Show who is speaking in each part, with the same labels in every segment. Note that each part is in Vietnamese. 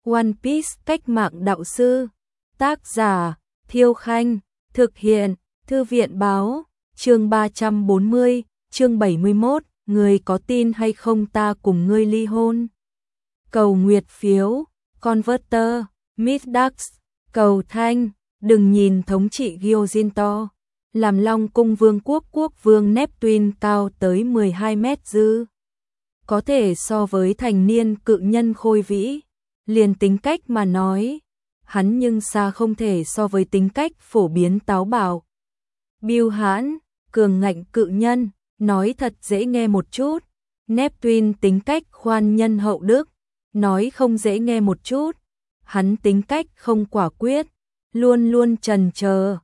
Speaker 1: One Piece cách mạng đạo sư. Tác giả Thiêu Khanh. Thực hiện Thư viện Báo. Chương 340, chương 71, người có tin hay không ta cùng ngươi ly hôn. Cầu nguyệt phiếu, Converter, Midax, cầu thanh, đừng nhìn thống trị Gyojin làm Long cung vương quốc vương Neptune cao tới 12 mét dư. Có thể so với thành niên cự nhân khôi vĩ, liền tính cách mà nói, hắn nhưng xa không thể so với tính cách phổ biến táo bạo. Bưu hãn, cường ngạnh cự nhân, nói thật dễ nghe một chút. Neptune tính cách khoan nhân hậu đức, nói không dễ nghe một chút. Hắn tính cách không quả quyết, luôn luôn chần chờ,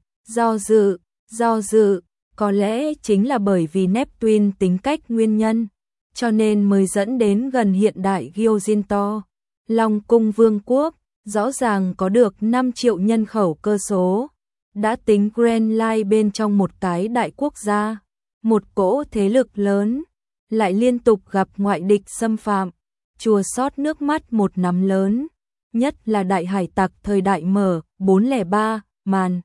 Speaker 1: do dự, có lẽ chính là bởi vì Neptune tính cách nguyên nhân, cho nên mới dẫn đến gần hiện đại Gyojin. Long cung vương quốc, rõ ràng có được 5 triệu nhân khẩu cơ số, đã tính Grand Line bên trong một cái đại quốc gia, một cỗ thế lực lớn, lại liên tục gặp ngoại địch xâm phạm, chua xót nước mắt một nắm lớn, nhất là đại hải tặc thời đại mở 403 màn.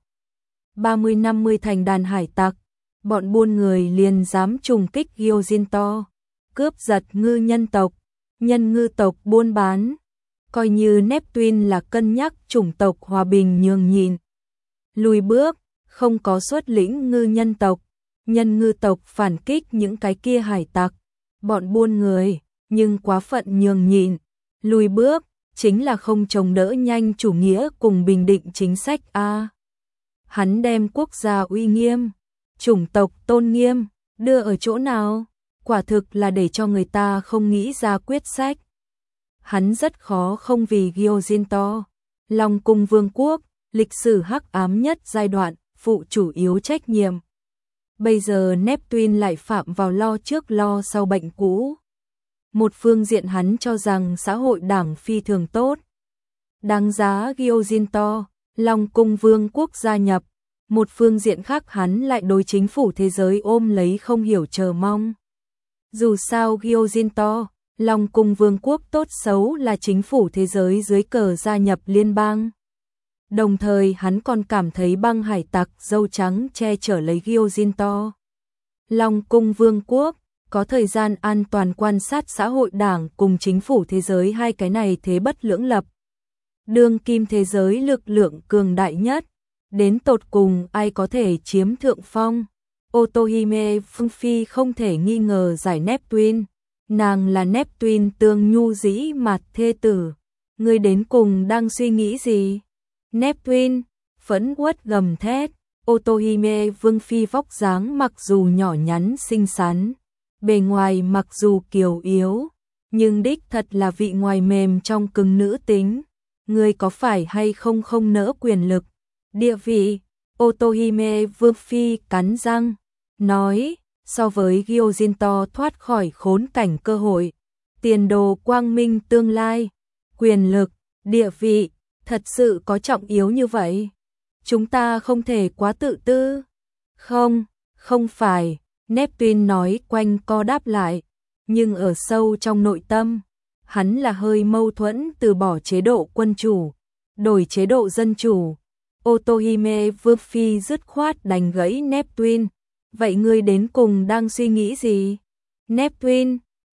Speaker 1: 30-50 thành đàn hải tặc, bọn buôn người liền dám trùng kích Gyojin, cướp giật ngư nhân tộc, nhân ngư tộc buôn bán. Coi như Neptune là cân nhắc chủng tộc hòa bình nhường nhịn, lùi bước, không có xuất lĩnh ngư nhân tộc, nhân ngư tộc phản kích những cái kia hải tặc, bọn buôn người, nhưng quá phận nhường nhịn, lùi bước, chính là không chống đỡ nhanh chủ nghĩa cùng bình định chính sách a. Hắn đem quốc gia uy nghiêm, chủng tộc tôn nghiêm, đưa ở chỗ nào? Quả thực là để cho người ta không nghĩ ra quyết sách. Hắn rất khó không vì Gyojin, Long cung vương quốc, lịch sử hắc ám nhất giai đoạn, phụ chủ yếu trách nhiệm. Bây giờ Neptune lại phạm vào lo trước lo sau bệnh cũ. Một phương diện hắn cho rằng xã hội đảng phi thường tốt, đáng giá Gyojin, Long cung vương quốc gia nhập. Một phương diện khác hắn lại đối chính phủ thế giới ôm lấy không hiểu chờ mong. Dù sao Gyojin, Long cung vương quốc tốt xấu là chính phủ thế giới dưới cờ gia nhập liên bang. Đồng thời hắn còn cảm thấy băng hải tặc dâu trắng che chở lấy Gyojin, Long cung vương quốc, có thời gian an toàn quan sát xã hội đảng cùng chính phủ thế giới hai cái này thế bất lưỡng lập. Đương kim thế giới lực lượng cường đại nhất, đến tột cùng ai có thể chiếm thượng phong. Otohime Phương Phi không thể nghi ngờ giải Neptune. Nàng là Neptune tương nhu dĩ mạt thê tử. Ngươi đến cùng đang suy nghĩ gì? Neptune, phẫn uất gầm thét. Otohime Vương Phi vóc dáng mặc dù nhỏ nhắn xinh xắn, bề ngoài mặc dù kiều yếu, nhưng đích thật là vị ngoài mềm trong cứng nữ tính. Ngươi có phải hay không không nỡ quyền lực, địa vị? Otohime Vương Phi cắn răng, nói, so với Gyojin thoát khỏi khốn cảnh cơ hội, tiền đồ quang minh tương lai, quyền lực, địa vị, thật sự có trọng yếu như vậy? Chúng ta không thể quá tự tư. Không phải, Neptune nói quanh co đáp lại, nhưng ở sâu trong nội tâm, hắn là hơi mâu thuẫn từ bỏ chế độ quân chủ, đổi chế độ dân chủ. Otohime Vương Phi dứt khoát đánh gãy Neptune. Vậy ngươi đến cùng đang suy nghĩ gì? Neptune,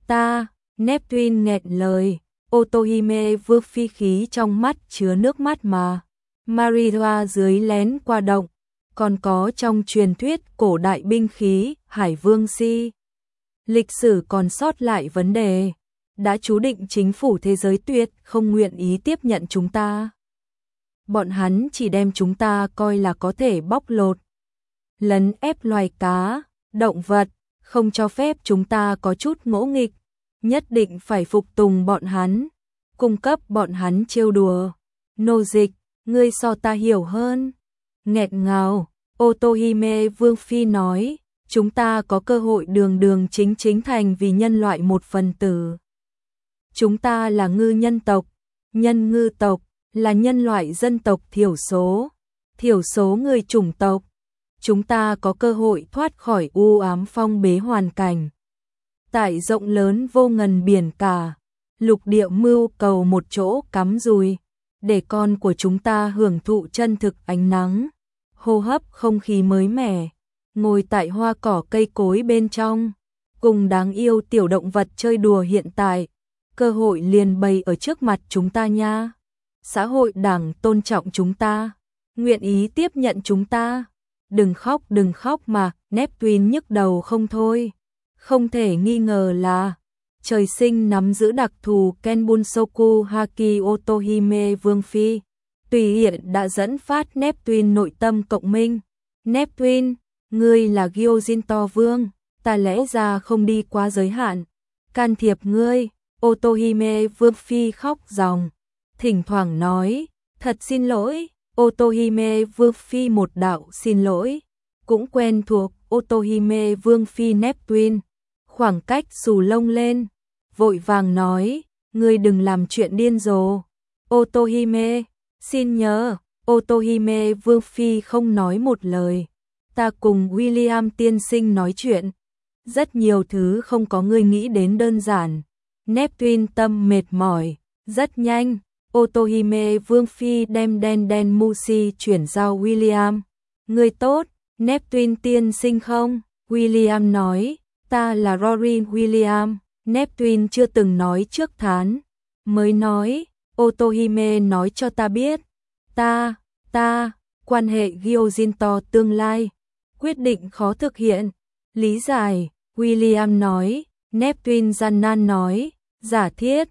Speaker 1: Neptune nghẹn lời. Otohime Vương Phi khí trong mắt chứa nước mắt mà. Mariwa dưới lén qua động, còn có trong truyền thuyết cổ đại binh khí, Hải Vương Si. Lịch sử còn sót lại vấn đề, đã chú định chính phủ thế giới tuyệt không nguyện ý tiếp nhận chúng ta. Bọn hắn chỉ đem chúng ta coi là có thể bóc lột, lấn ép loài cá, động vật, không cho phép chúng ta có chút ngỗ nghịch, nhất định phải phục tùng bọn hắn, cung cấp bọn hắn trêu đùa, nô dịch, ngươi so ta hiểu hơn. Nghẹn ngào, Otohime Vương Phi nói, chúng ta có cơ hội đường chính thành vì nhân loại một phần tử. Chúng ta là ngư nhân tộc, nhân ngư tộc, là nhân loại dân tộc thiểu số người chủng tộc. Chúng ta có cơ hội thoát khỏi u ám phong bế hoàn cảnh. Tại rộng lớn vô ngần biển cả, lục địa mưu cầu một chỗ cắm rùi, để con của chúng ta hưởng thụ chân thực ánh nắng, hô hấp không khí mới mẻ, ngồi tại hoa cỏ cây cối bên trong, cùng đáng yêu tiểu động vật chơi đùa hiện tại, cơ hội liền bày ở trước mặt chúng ta nha. Xã hội đảng tôn trọng chúng ta, nguyện ý tiếp nhận chúng ta. Đừng khóc mà, Neptune nhức đầu không thôi. Không thể nghi ngờ là trời sinh nắm giữ đặc thù Kenbunsoku Haki Otohime Vương Phi. Tùy hiện đã dẫn phát Neptune nội tâm cộng minh. Neptune, ngươi là Gyojinto Vương, ta lẽ ra không đi quá giới hạn. Can thiệp ngươi, Otohime Vương Phi khóc ròng. Thỉnh thoảng nói, thật xin lỗi, Otohime Vương Phi một đạo xin lỗi. Cũng quen thuộc Otohime Vương Phi Neptune. Khoảng cách xù lông lên, vội vàng nói, ngươi đừng làm chuyện điên rồ. Otohime, xin nhớ, Otohime Vương Phi không nói một lời. Ta cùng William tiên sinh nói chuyện. Rất nhiều thứ không có ngươi nghĩ đến đơn giản. Neptune tâm mệt mỏi, rất nhanh. Otohime Vương Phi đem đen Musi chuyển giao William. Ngươi tốt, Neptune tiên sinh không? William nói, ta là Rory William. Neptune chưa từng nói trước thán. Mới nói, Otohime nói cho ta biết. Ta, quan hệ Gyojinto tương lai. Quyết định khó thực hiện. Lý giải, William nói. Neptune gian nan nói, giả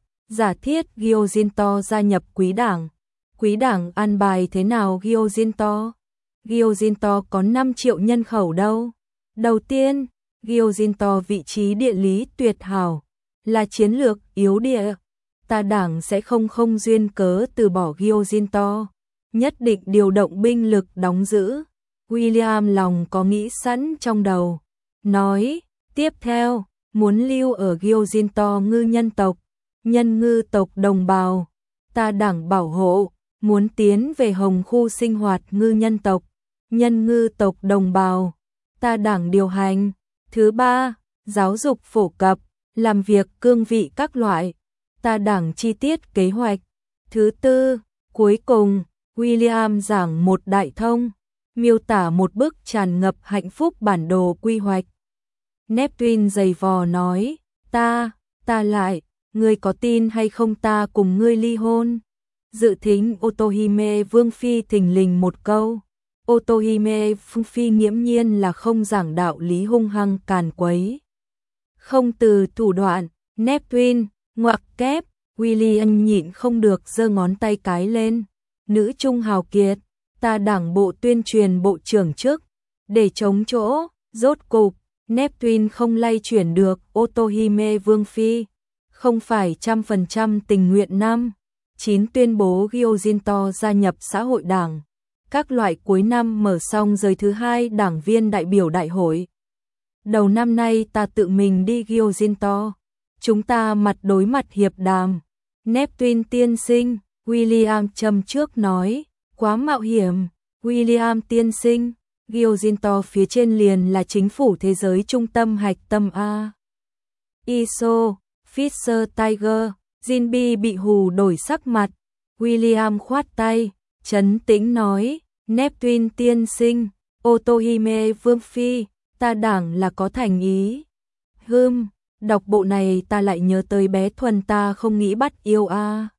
Speaker 1: thiết Gyojinto gia nhập quý đảng. Quý đảng an bài thế nào Gyojinto? Gyojinto có 5 triệu nhân khẩu đâu. Đầu tiên, Gyojinto vị trí địa lý tuyệt hảo, là chiến lược yếu địa. Ta đảng sẽ không duyên cớ từ bỏ Gyojinto, nhất định điều động binh lực đóng giữ. William lòng có nghĩ sẵn trong đầu. Nói, tiếp theo, muốn lưu ở Gyojinto ngư nhân tộc, nhân ngư tộc đồng bào. Ta đảng bảo hộ, muốn tiến về hồng khu sinh hoạt ngư nhân tộc, nhân ngư tộc đồng bào. Ta đảng điều hành. Thứ ba, giáo dục phổ cập, làm việc cương vị các loại. Ta đảng chi tiết kế hoạch. Thứ tư, cuối cùng, William giảng một đại thông, miêu tả một bức tràn ngập hạnh phúc bản đồ quy hoạch. Neptune giày vò nói, ta lại, ngươi có tin hay không ta cùng ngươi ly hôn? Dự thính Otohime Vương Phi thình lình một câu. Otohime Vương Phi nghiễm nhiên là không giảng đạo lý hung hăng càn quấy. Không từ thủ đoạn, Neptune, ngoặc kép, William nhịn không được giơ ngón tay cái lên. Nữ trung hào kiệt, ta đảng bộ tuyên truyền bộ trưởng chức, để chống chỗ, rốt cục, Neptune không lay chuyển được Otohime Vương Phi. Không phải 100% tình nguyện năm. 9 tuyên bố Gyojinto gia nhập xã hội đảng. Các loại cuối năm mở xong rời thứ hai đảng viên đại biểu đại hội. Đầu năm nay ta tự mình đi Gyojinto. Chúng ta mặt đối mặt hiệp đàm. Neptune tiên sinh, William châm trước nói, quá mạo hiểm. William tiên sinh, Gyojinto phía trên liền là chính phủ thế giới trung tâm hạch tâm A. ISO, Fisher Tiger, Jinbi bị hù đổi sắc mặt. William khoát tay, trấn tĩnh nói, Neptune tiên sinh, Otohime Vương Phi, ta đảng là có thành ý. Đọc bộ này ta lại nhớ tới bé Thuần ta không nghĩ bắt yêu a.